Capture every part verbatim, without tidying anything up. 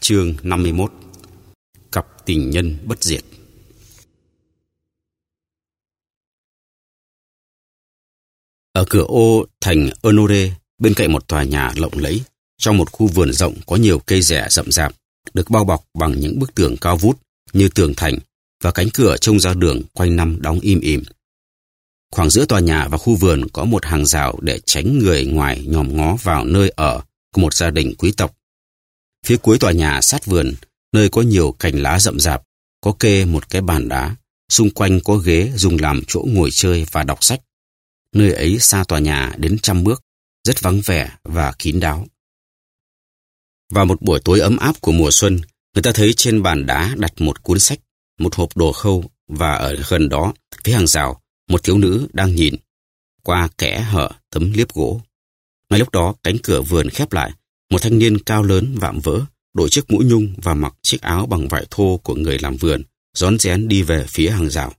Chương năm mươi mốt. Cặp tình nhân bất diệt. Ở cửa ô thành Honore, bên cạnh một tòa nhà lộng lẫy, trong một khu vườn rộng có nhiều cây rẻ rậm rạp, được bao bọc bằng những bức tường cao vút như tường thành, và cánh cửa trông ra đường quanh năm đóng im ỉm. Khoảng giữa tòa nhà và khu vườn có một hàng rào để tránh người ngoài nhòm ngó vào nơi ở của một gia đình quý tộc. Phía cuối tòa nhà sát vườn, nơi có nhiều cành lá rậm rạp, có kê một cái bàn đá, xung quanh có ghế dùng làm chỗ ngồi chơi và đọc sách. Nơi ấy xa tòa nhà đến trăm bước, rất vắng vẻ và kín đáo. Vào một buổi tối ấm áp của mùa xuân, người ta thấy trên bàn đá đặt một cuốn sách, một hộp đồ khâu, và ở gần đó, phía hàng rào, một thiếu nữ đang nhìn qua kẽ hở tấm liếp gỗ. Ngay lúc đó, cánh cửa vườn khép lại, một thanh niên cao lớn vạm vỡ, đội chiếc mũ nhung và mặc chiếc áo bằng vải thô của người làm vườn, rón rén đi về phía hàng rào.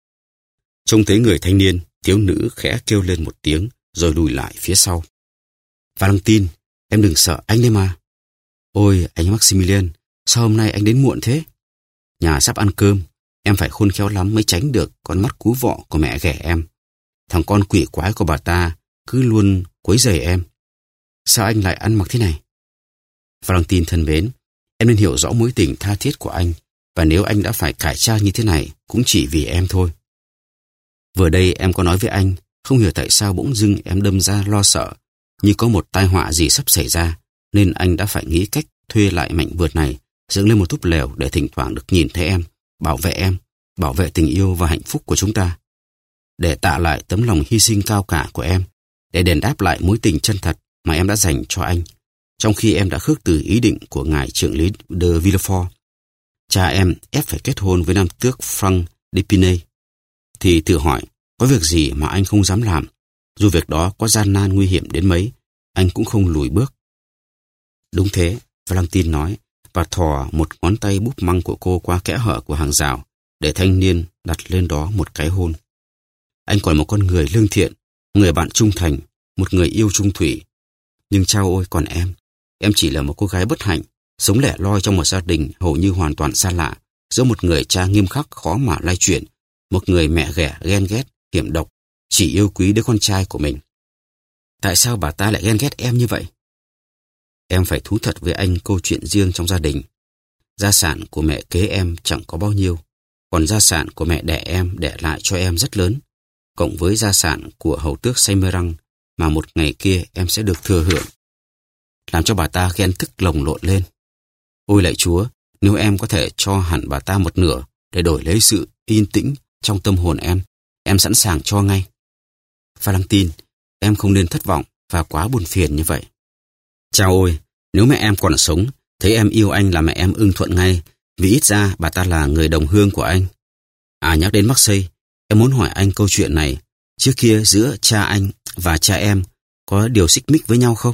Trông thấy người thanh niên, thiếu nữ khẽ kêu lên một tiếng, rồi lùi lại phía sau. Valentine, em đừng sợ anh đấy mà. Ôi, anh Maximilian, sao hôm nay anh đến muộn thế? Nhà sắp ăn cơm, em phải khôn khéo lắm mới tránh được con mắt cú vọ của mẹ ghẻ em. Thằng con quỷ quái của bà ta cứ luôn quấy rầy em. Sao anh lại ăn mặc thế này? Valentine thân mến, em nên hiểu rõ mối tình tha thiết của anh, và nếu anh đã phải cải trang như thế này cũng chỉ vì em thôi. Vừa đây em có nói với anh, không hiểu tại sao bỗng dưng em đâm ra lo sợ, như có một tai họa gì sắp xảy ra, nên anh đã phải nghĩ cách thuê lại mảnh vườn này, dựng lên một túp lều để thỉnh thoảng được nhìn thấy em, bảo vệ em, bảo vệ tình yêu và hạnh phúc của chúng ta. Để tạ lại tấm lòng hy sinh cao cả của em, để đền đáp lại mối tình chân thật mà em đã dành cho anh, trong khi em đã khước từ ý định của ngài trưởng lý de Villefort. Cha em ép phải kết hôn với nam tước Frank d'Épinay, thì tự hỏi, có việc gì mà anh không dám làm? Dù việc đó có gian nan nguy hiểm đến mấy, anh cũng không lùi bước. Đúng thế, Valentine nói, và thò một ngón tay búp măng của cô qua kẽ hở của hàng rào, để thanh niên đặt lên đó một cái hôn. Anh còn một con người lương thiện, người bạn trung thành, một người yêu trung thủy. Nhưng chao ôi, còn em, em chỉ là một cô gái bất hạnh, sống lẻ loi trong một gia đình hầu như hoàn toàn xa lạ, giữa một người cha nghiêm khắc khó mà lay chuyển, một người mẹ ghẻ ghen ghét, hiểm độc, chỉ yêu quý đứa con trai của mình. Tại sao bà ta lại ghen ghét em như vậy? Em phải thú thật với anh câu chuyện riêng trong gia đình. Gia sản của mẹ kế em chẳng có bao nhiêu, còn gia sản của mẹ đẻ em để lại cho em rất lớn, cộng với gia sản của hầu tước Saint-Méran mà một ngày kia em sẽ được thừa hưởng, làm cho bà ta ghen tức lồng lộn lên. Ôi lạy Chúa, nếu em có thể cho hẳn bà ta một nửa để đổi lấy sự yên tĩnh trong tâm hồn em, em sẵn sàng cho ngay. Valentine, em không nên thất vọng và quá buồn phiền như vậy. Chao ôi, nếu mẹ em còn sống, thấy em yêu anh là mẹ em ưng thuận ngay, vì ít ra bà ta là người đồng hương của anh. À, nhắc đến Marseille, em muốn hỏi anh câu chuyện này. Trước kia giữa cha anh và cha em có điều xích mích với nhau không?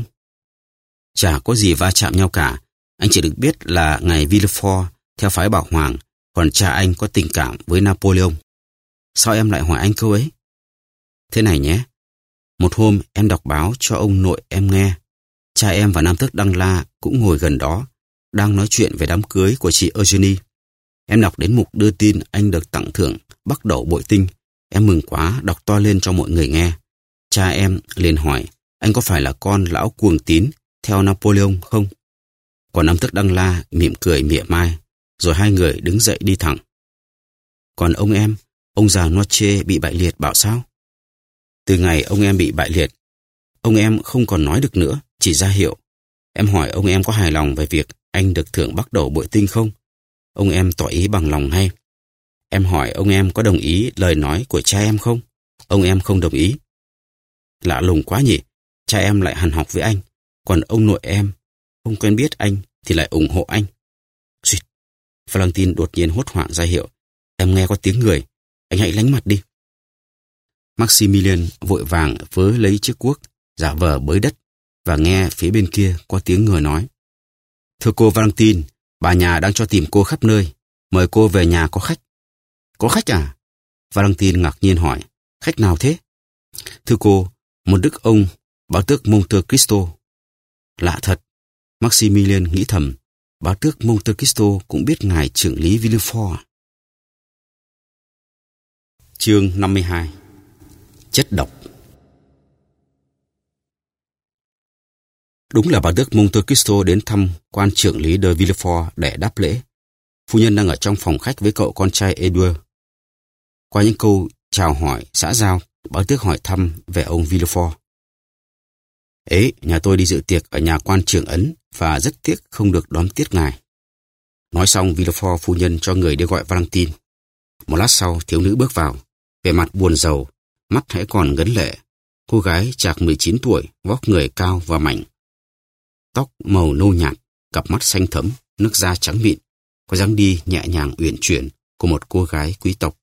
Chả có gì va chạm nhau cả. Anh chỉ được biết là ngài Villefort theo phái Bảo Hoàng, còn cha anh có tình cảm với Napoleon. Sao em lại hỏi anh câu ấy? Thế này nhé. Một hôm em đọc báo cho ông nội em nghe. Cha em và nam tước Đăng La cũng ngồi gần đó, đang nói chuyện về đám cưới của chị Eugenie. Em đọc đến mục đưa tin anh được tặng thưởng Bắc Đẩu Bội Tinh. Em mừng quá, đọc to lên cho mọi người nghe. Cha em liền hỏi, anh có phải là con lão cuồng tín theo Napoleon không? Còn nam tước Đăng La mỉm cười mỉa mai, rồi hai người đứng dậy đi thẳng. Còn ông em, ông già Noche bị bại liệt bảo sao? Từ ngày ông em bị bại liệt, ông em không còn nói được nữa, chỉ ra hiệu. Em hỏi ông em có hài lòng về việc anh được thưởng Bắc Đẩu Bội Tinh không? Ông em tỏ ý bằng lòng hay. Em hỏi ông em có đồng ý lời nói của cha em không? Ông em không đồng ý. Lạ lùng quá nhỉ, cha em lại hằn học với anh, còn ông nội em không quen biết anh thì lại ủng hộ anh. Xuyệt, Valentine đột nhiên hốt hoảng ra hiệu. Em nghe có tiếng người, anh hãy lánh mặt đi. Maximilian vội vàng vớ lấy chiếc cuốc, giả vờ bới đất, và nghe phía bên kia có tiếng người nói. Thưa cô Valentine, bà nhà đang cho tìm cô khắp nơi, mời cô về nhà có khách. Có khách à? Valentine ngạc nhiên hỏi, khách nào thế? Thưa cô, một đức ông, bảo tước Monte Cristo. Lạ thật, Maximilian nghĩ thầm, bá tước Monte Cristo cũng biết ngài trưởng lý Villefort. Chương năm mươi hai. Chất độc. Đúng là bá tước Monte Cristo đến thăm quan trưởng lý de Villefort để đáp lễ. Phu nhân đang ở trong phòng khách với cậu con trai Edouard. Qua những câu chào hỏi xã giao, bá tước hỏi thăm về ông Villefort. Ấy, nhà tôi đi dự tiệc ở nhà quan trưởng Ấn và rất tiếc không được đón tiếp ngài. Nói xong, Villefort phu nhân cho người đi gọi Valentine. Một lát sau, thiếu nữ bước vào, vẻ mặt buồn rầu, mắt hãy còn ngấn lệ. Cô gái chạc mười chín tuổi, vóc người cao và mảnh. Tóc màu nâu nhạt, cặp mắt xanh thẫm, nước da trắng mịn, có dáng đi nhẹ nhàng uyển chuyển của một cô gái quý tộc.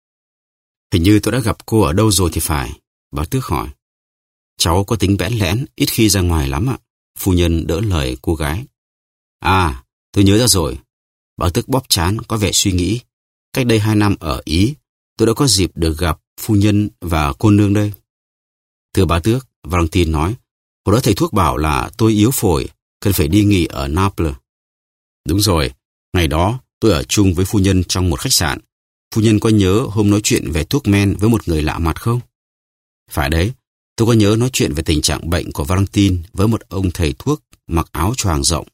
Hình như tôi đã gặp cô ở đâu rồi thì phải, bá tước hỏi. Cháu có tính bẽn lẽn, ít khi ra ngoài lắm ạ. Phu nhân đỡ lời cô gái. À, tôi nhớ ra rồi. Bá tước bóp trán có vẻ suy nghĩ. Cách đây hai năm ở Ý, tôi đã có dịp được gặp phu nhân và cô nương đây. Thưa bá tước, Valentine nói, hồi đó thầy thuốc bảo là tôi yếu phổi, cần phải đi nghỉ ở Naples. Đúng rồi, ngày đó tôi ở chung với phu nhân trong một khách sạn. Phu nhân có nhớ hôm nói chuyện về thuốc men với một người lạ mặt không? Phải đấy, tôi có nhớ nói chuyện về tình trạng bệnh của Valentine với một ông thầy thuốc mặc áo choàng rộng.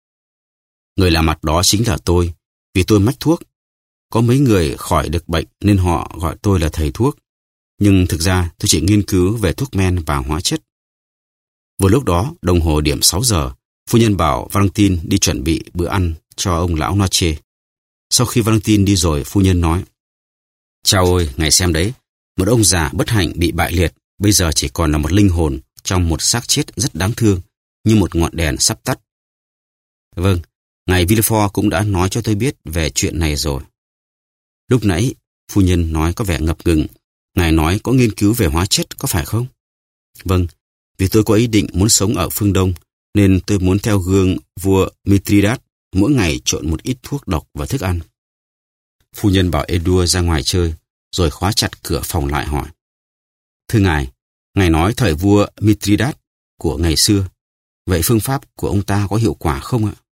Người lạ mặt đó chính là tôi, vì tôi mách thuốc. Có mấy người khỏi được bệnh nên họ gọi tôi là thầy thuốc. Nhưng thực ra tôi chỉ nghiên cứu về thuốc men và hóa chất. Vừa lúc đó, đồng hồ điểm sáu giờ, phu nhân bảo Valentine đi chuẩn bị bữa ăn cho ông lão Noche. Sau khi Valentine đi rồi, phu nhân nói, chao ơi, ngài xem đấy, một ông già bất hạnh bị bại liệt, bây giờ chỉ còn là một linh hồn trong một xác chết rất đáng thương, như một ngọn đèn sắp tắt. Vâng, ngài Villefort cũng đã nói cho tôi biết về chuyện này rồi. Lúc nãy, phu nhân nói có vẻ ngập ngừng, ngài nói có nghiên cứu về hóa chất, có phải không? Vâng, vì tôi có ý định muốn sống ở phương Đông, nên tôi muốn theo gương vua Mithridat, mỗi ngày trộn một ít thuốc độc vào thức ăn. Phu nhân bảo Edouard ra ngoài chơi, rồi khóa chặt cửa phòng lại hỏi. Thưa ngài, ngài nói thời vua Mithridat của ngày xưa, vậy phương pháp của ông ta có hiệu quả không ạ?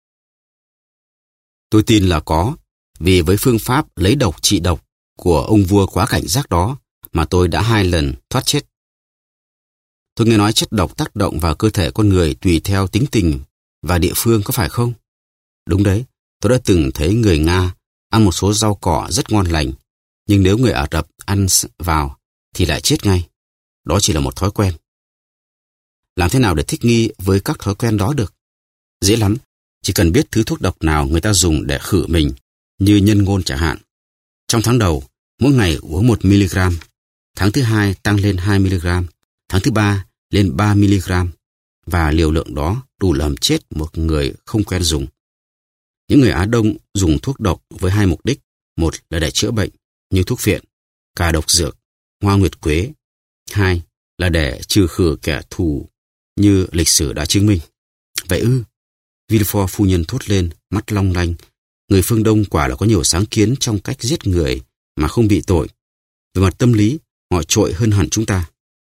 Tôi tin là có, vì với phương pháp lấy độc trị độc của ông vua quá cảnh giác đó mà tôi đã hai lần thoát chết. Tôi nghe nói chất độc tác động vào cơ thể con người tùy theo tính tình và địa phương, có phải không? Đúng đấy, tôi đã từng thấy người Nga ăn một số rau cỏ rất ngon lành, nhưng nếu người Ả Rập ăn vào thì lại chết ngay. Đó chỉ là một thói quen. Làm thế nào để thích nghi với các thói quen đó được? Dễ lắm, chỉ cần biết thứ thuốc độc nào người ta dùng để khử mình, như nhân ngôn chẳng hạn. Trong tháng đầu, mỗi ngày uống một mi-li-gam, tháng thứ hai tăng lên hai mi-li-gam, tháng thứ ba lên ba mi-li-gam, và liều lượng đó đủ làm chết một người không quen dùng. Những người Á Đông dùng thuốc độc với hai mục đích, một là để chữa bệnh, như thuốc phiện, cà độc dược, hoa nguyệt quế. Hai là để trừ khử kẻ thù, như lịch sử đã chứng minh. Vậy ư? Villefort phu nhân thốt lên, mắt long lanh. Người phương Đông quả là có nhiều sáng kiến trong cách giết người mà không bị tội. Về mặt tâm lý, họ trội hơn hẳn chúng ta.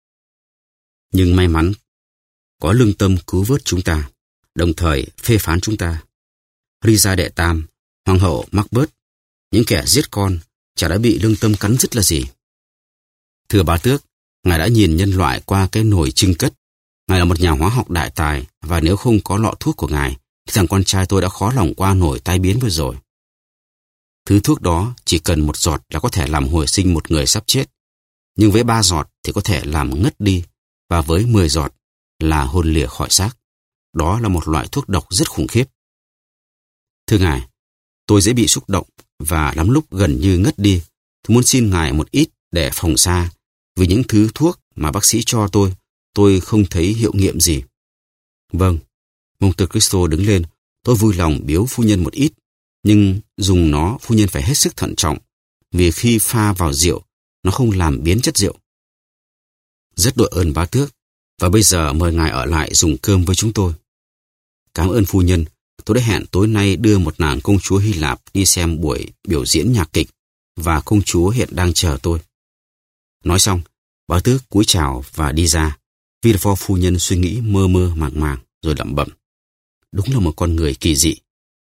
Nhưng may mắn, có lương tâm cứu vớt chúng ta, đồng thời phê phán chúng ta. Risa đệ tam, hoàng hậu Macbeth, những kẻ giết con, chả đã bị lương tâm cắn rứt là gì? Thưa bá tước, ngài đã nhìn nhân loại qua cái nồi chưng cất. Ngài là một nhà hóa học đại tài, và nếu không có lọ thuốc của ngài, thì thằng con trai tôi đã khó lòng qua nổi tai biến vừa rồi. Thứ thuốc đó chỉ cần một giọt là có thể làm hồi sinh một người sắp chết, nhưng với ba giọt thì có thể làm ngất đi, và với mười giọt là hồn lìa khỏi xác. Đó là một loại thuốc độc rất khủng khiếp. Thưa ngài, tôi dễ bị xúc động và lắm lúc gần như ngất đi. Tôi muốn xin ngài một ít để phòng xa, vì những thứ thuốc mà bác sĩ cho tôi, tôi không thấy hiệu nghiệm gì. Vâng, Monte Cristo đứng lên, tôi vui lòng biếu phu nhân một ít, nhưng dùng nó phu nhân phải hết sức thận trọng, vì khi pha vào rượu, nó không làm biến chất rượu. Rất đội ơn bá tước, và bây giờ mời ngài ở lại dùng cơm với chúng tôi. Cảm ơn phu nhân, tôi đã hẹn tối nay đưa một nàng công chúa Hy Lạp đi xem buổi biểu diễn nhạc kịch, và công chúa hiện đang chờ tôi. Nói xong, bá tước cúi chào và đi ra. Villefort phu nhân suy nghĩ mơ mơ màng màng rồi lẩm bẩm. Đúng là một con người kỳ dị.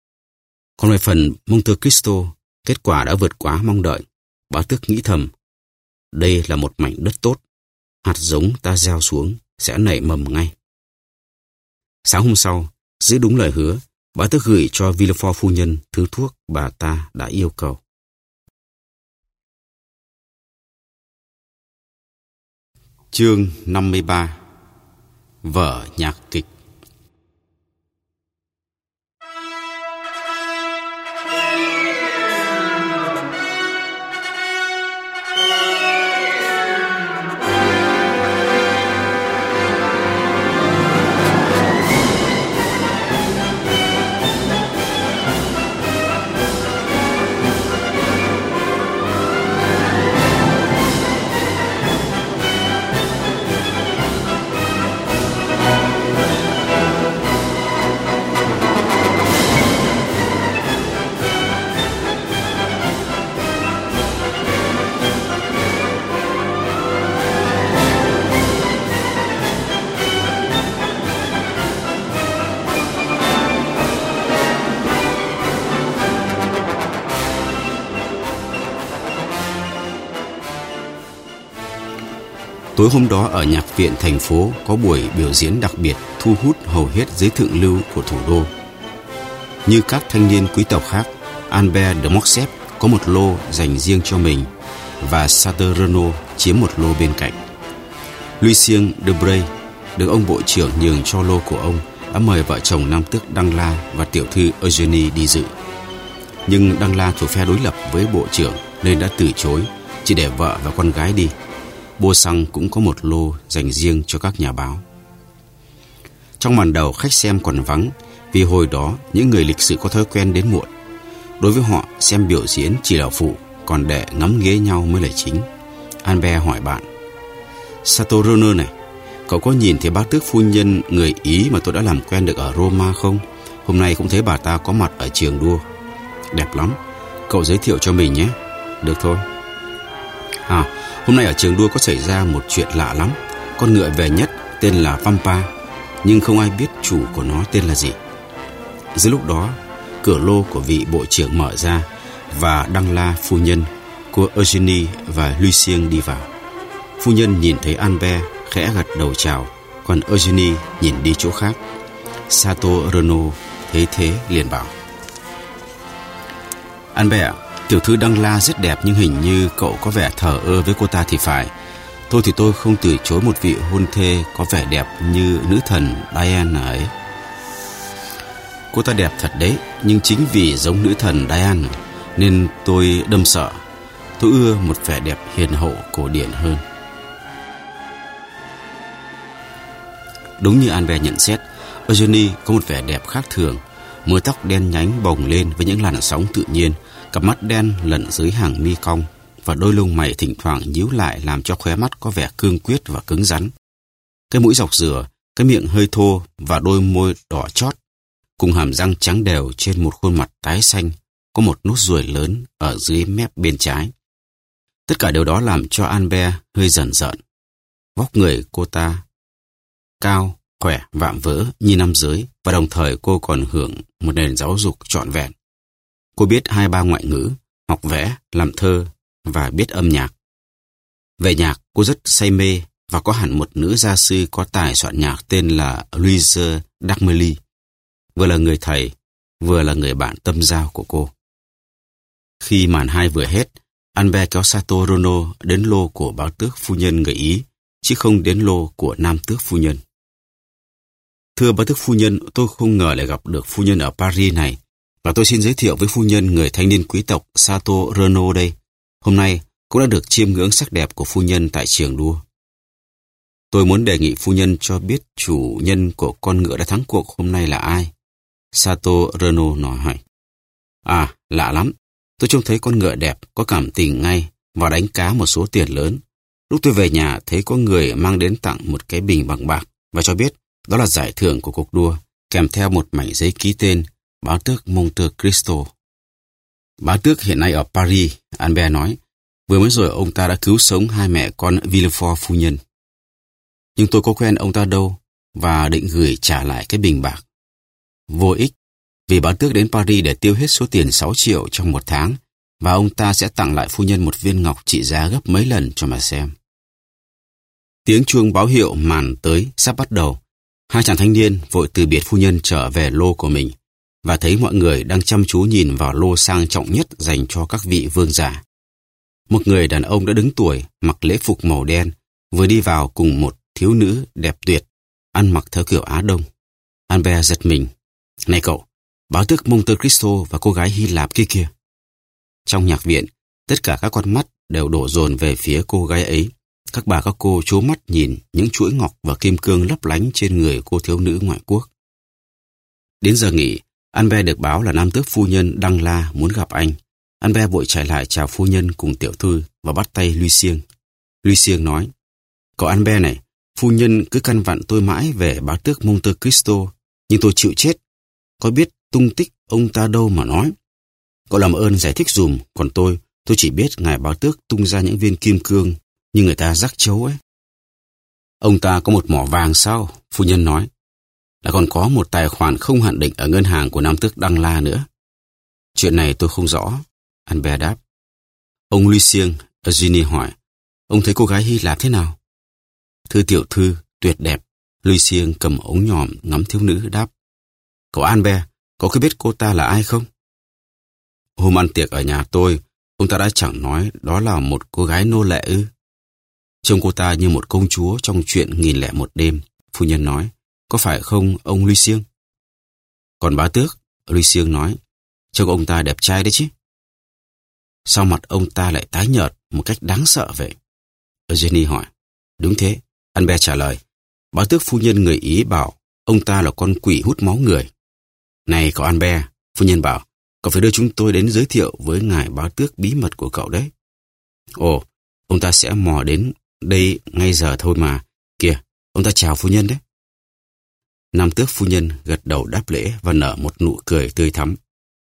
Còn về phần Monte Cristo, kết quả đã vượt quá mong đợi. Bá tước nghĩ thầm, đây là một mảnh đất tốt, hạt giống ta gieo xuống sẽ nảy mầm ngay. Sáng hôm sau, giữ đúng lời hứa, bá tước gửi cho Villefort phu nhân thứ thuốc bà ta đã yêu cầu. Chương năm mươi ba. Vở nhạc kịch. Tối hôm đó ở nhạc viện thành phố có buổi biểu diễn đặc biệt thu hút hầu hết giới thượng lưu của thủ đô. Như các thanh niên quý tộc khác, Albert de Morcerf có một lô dành riêng cho mình và Sartre Renaud chiếm một lô bên cạnh. Lucien de Bray được ông bộ trưởng nhường cho lô của ông đã mời vợ chồng nam tước Đăng La và tiểu thư Eugénie đi dự. Nhưng Đăng La thuộc phe đối lập với bộ trưởng nên đã từ chối, chỉ để vợ và con gái đi. Beauchamp cũng có một lô dành riêng cho các nhà báo. Trong màn đầu, khách xem còn vắng vì hồi đó những người lịch sự có thói quen đến muộn. Đối với họ, xem biểu diễn chỉ là phụ, còn để ngắm nghía nhau mới là chính. Albert hỏi bạn, Sartre Renaud này, cậu có nhìn thấy bá tước phu nhân người Ý mà tôi đã làm quen được ở Roma không? Hôm nay cũng thấy bà ta có mặt ở trường đua. Đẹp lắm, cậu giới thiệu cho mình nhé. Được thôi. À, hôm nay ở trường đua có xảy ra một chuyện lạ lắm. Con ngựa về nhất tên là Vampa, nhưng không ai biết chủ của nó tên là gì. Giữa lúc đó, cửa lô của vị bộ trưởng mở ra và Đăng La phu nhân, cô Eugénie và Lucien đi vào. Phu nhân nhìn thấy Albert khẽ gật đầu chào, còn Eugénie nhìn đi chỗ khác. Sartre Renaud thấy thế liền bảo, Albert, tiểu thư Đăng La rất đẹp nhưng hình như cậu có vẻ thờ ơ với cô ta thì phải. Tôi thì tôi không từ chối một vị hôn thê có vẻ đẹp như nữ thần Diana ấy. Cô ta đẹp thật đấy, nhưng chính vì giống nữ thần Diana nên tôi đâm sợ. Tôi ưa một vẻ đẹp hiền hậu cổ điển hơn. Đúng như Albert nhận xét, Eugénie có một vẻ đẹp khác thường. Mớ tóc đen nhánh bồng lên với những làn sóng tự nhiên, cặp mắt đen lẫn dưới hàng mi cong và đôi lông mày thỉnh thoảng nhíu lại làm cho khóe mắt có vẻ cương quyết và cứng rắn. Cái mũi dọc dừa, cái miệng hơi thô và đôi môi đỏ chót, cùng hàm răng trắng đều trên một khuôn mặt tái xanh, có một nốt ruồi lớn ở dưới mép bên trái. Tất cả điều đó làm cho Albert hơi rờn rợn. Vóc người cô ta cao, khỏe, vạm vỡ như nam giới và đồng thời cô còn hưởng một nền giáo dục trọn vẹn. Cô biết hai ba ngoại ngữ, học vẽ, làm thơ và biết âm nhạc. Về nhạc, cô rất say mê và có hẳn một nữ gia sư có tài soạn nhạc tên là Louise d'Armilly, vừa là người thầy, vừa là người bạn tâm giao của cô. Khi màn hai vừa hết, Albert kéo Sartre Renaud đến lô của bá tước phu nhân người Ý, chứ không đến lô của nam tước phu nhân. Thưa bá tước phu nhân, tôi không ngờ lại gặp được phu nhân ở Paris này, và tôi xin giới thiệu với phu nhân người thanh niên quý tộc Sartre Renaud đây. Hôm nay cũng đã được chiêm ngưỡng sắc đẹp của phu nhân tại trường đua. Tôi muốn đề nghị phu nhân cho biết chủ nhân của con ngựa đã thắng cuộc hôm nay là ai? Sartre Renaud nói hỏi. À, lạ lắm. Tôi trông thấy con ngựa đẹp, có cảm tình ngay và đánh cá một số tiền lớn. Lúc tôi về nhà thấy có người mang đến tặng một cái bình bằng bạc và cho biết đó là giải thưởng của cuộc đua, kèm theo một mảnh giấy ký tên bá tước Monte Cristo. Bá tước hiện nay ở Paris, Albert nói. Vừa mới rồi ông ta đã cứu sống hai mẹ con Villefort phu nhân. Nhưng tôi có quen ông ta đâu và định gửi trả lại cái bình bạc. Vô ích, vì bá tước đến Paris để tiêu hết số tiền sáu triệu trong một tháng, và ông ta sẽ tặng lại phu nhân một viên ngọc trị giá gấp mấy lần cho mà xem. Tiếng chuông báo hiệu màn tới sắp bắt đầu. Hai chàng thanh niên vội từ biệt phu nhân trở về lô của mình, và thấy mọi người đang chăm chú nhìn vào lô sang trọng nhất dành cho các vị vương giả. Một người đàn ông đã đứng tuổi, mặc lễ phục màu đen, vừa đi vào cùng một thiếu nữ đẹp tuyệt, ăn mặc theo kiểu Á Đông. Albert giật mình. Này cậu, bá tước Monte Cristo và cô gái Hy Lạp kia kìa. Trong nhạc viện, tất cả các con mắt đều đổ dồn về phía cô gái ấy. Các bà các cô trố mắt nhìn những chuỗi ngọc và kim cương lấp lánh trên người cô thiếu nữ ngoại quốc. Đến giờ nghỉ, Albert được báo là nam tước phu nhân Đăng La muốn gặp anh. Albert vội chạy lại chào phu nhân cùng tiểu thư và bắt tay Lucien. Lucien nói, cậu Albert này, phu nhân cứ căn vặn tôi mãi về bá tước Monte Cristo, nhưng tôi chịu chết. Có biết tung tích ông ta đâu mà nói. Cậu làm ơn giải thích dùm, còn tôi, tôi chỉ biết ngài bá tước tung ra những viên kim cương như người ta rắc chấu ấy. Ông ta có một mỏ vàng sao? Phu nhân nói. Là còn có một tài khoản không hạn định ở ngân hàng của nam tước Đăng La nữa. Chuyện này tôi không rõ, Albert đáp. Ông Lucien, Eugenie hỏi, ông thấy cô gái Hy Lạp thế nào? Thưa tiểu thư, tuyệt đẹp. Lucien cầm ống nhòm ngắm thiếu nữ đáp. Cậu Albert, cậu có biết cô ta là ai không? Hôm ăn tiệc ở nhà tôi, ông ta đã chẳng nói đó là một cô gái nô lệ ư? Trông cô ta như một công chúa trong chuyện Nghìn lẻ một đêm, phu nhân nói. Có phải không, ông Lucien? Còn bá tước, Lucien nói, trông ông ta đẹp trai đấy chứ. Sao mặt ông ta lại tái nhợt một cách đáng sợ vậy? Eugenie hỏi. Đúng thế, Albert trả lời. Bá tước phu nhân người Ý bảo ông ta là con quỷ hút máu người. Này cậu Albert, phu nhân bảo, cậu phải đưa chúng tôi đến giới thiệu với ngài bá tước bí mật của cậu đấy. Ồ, ông ta sẽ mò đến đây ngay giờ thôi mà. Kìa, ông ta chào phu nhân đấy. Nam tước phu nhân gật đầu đáp lễ và nở một nụ cười tươi thắm.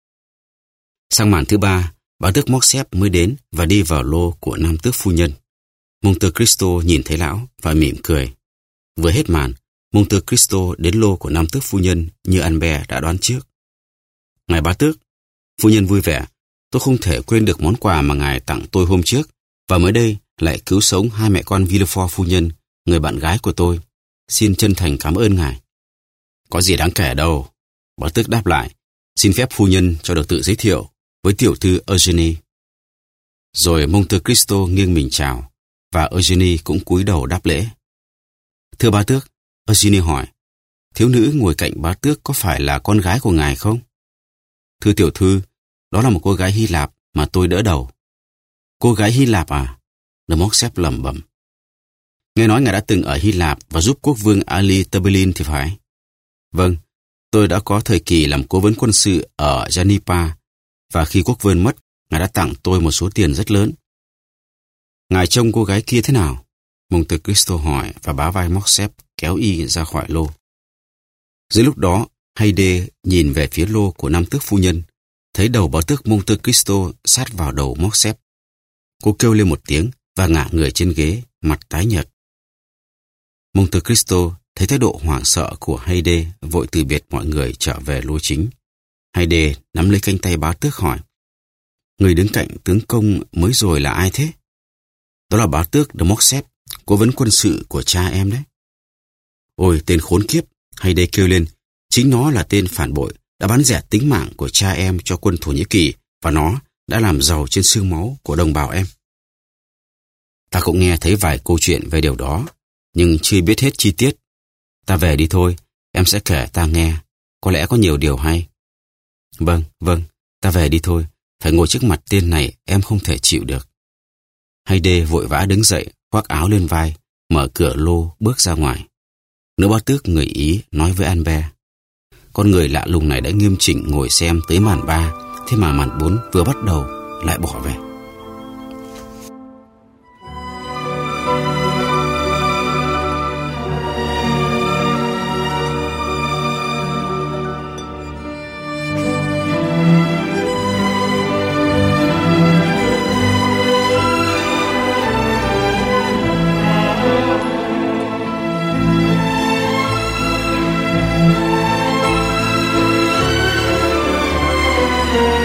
Sang màn thứ ba, bá tước Morcerf mới đến và đi vào lô của nam tước phu nhân. Monte Cristo nhìn thấy lão và mỉm cười. Vừa hết màn, Monte Cristo đến lô của nam tước phu nhân như Albert đã đoán trước. Ngài bá tước, phu nhân vui vẻ, tôi không thể quên được món quà mà ngài tặng tôi hôm trước, và mới đây lại cứu sống hai mẹ con Villefort phu nhân, người bạn gái của tôi. Xin chân thành cảm ơn ngài. Có gì đáng kể đâu, bá tước đáp lại. Xin phép phu nhân cho được tự giới thiệu với tiểu thư Eugenie. Rồi Monte Cristo nghiêng mình chào, và Eugenie cũng cúi đầu đáp lễ. Thưa bá tước, Eugenie hỏi, thiếu nữ ngồi cạnh bá tước có phải là con gái của ngài không? Thưa tiểu thư, đó là một cô gái Hy Lạp mà tôi đỡ đầu. Cô gái Hy Lạp à? De Morcerf lẩm bẩm. Nghe nói ngài đã từng ở Hy Lạp và giúp quốc vương Ali Tebelin thì phải. Vâng, tôi đã có thời kỳ làm cố vấn quân sự ở Janipa, và khi quốc vương mất, ngài đã tặng tôi một số tiền rất lớn. Ngài trông cô gái kia thế nào? Monte Cristo hỏi và bá vai Morcerf kéo y ra khỏi lô. Dưới lúc đó, Haydée nhìn về phía lô của nam tước phu nhân, thấy đầu bá tước Monte Cristo sát vào đầu Morcerf. Cô kêu lên một tiếng và ngả người trên ghế, mặt tái nhợt. Monte Cristo thấy thái độ hoảng sợ của Haydée, vội từ biệt mọi người trở về lô chính. Haydée nắm lấy cánh tay bá tước hỏi, người đứng cạnh tướng công mới rồi là ai thế? Đó là bá tước De Morcerf, cố vấn quân sự của cha em đấy. Ôi, tên khốn kiếp, Haydée kêu lên, chính nó là tên phản bội, đã bán rẻ tính mạng của cha em cho quân Thổ Nhĩ Kỳ, và nó đã làm giàu trên xương máu của đồng bào em. Ta cũng nghe thấy vài câu chuyện về điều đó, nhưng chưa biết hết chi tiết. Ta về đi thôi, em sẽ kể ta nghe, có lẽ có nhiều điều hay. Vâng, vâng, ta về đi thôi, phải ngồi trước mặt tên này em không thể chịu được. Haydée vội vã đứng dậy, khoác áo lên vai, mở cửa lô bước ra ngoài. Nữ bá tước người Ý nói với Albert, con người lạ lùng này đã nghiêm chỉnh ngồi xem tới màn ba, thế mà màn bốn vừa bắt đầu lại bỏ về. Thank you.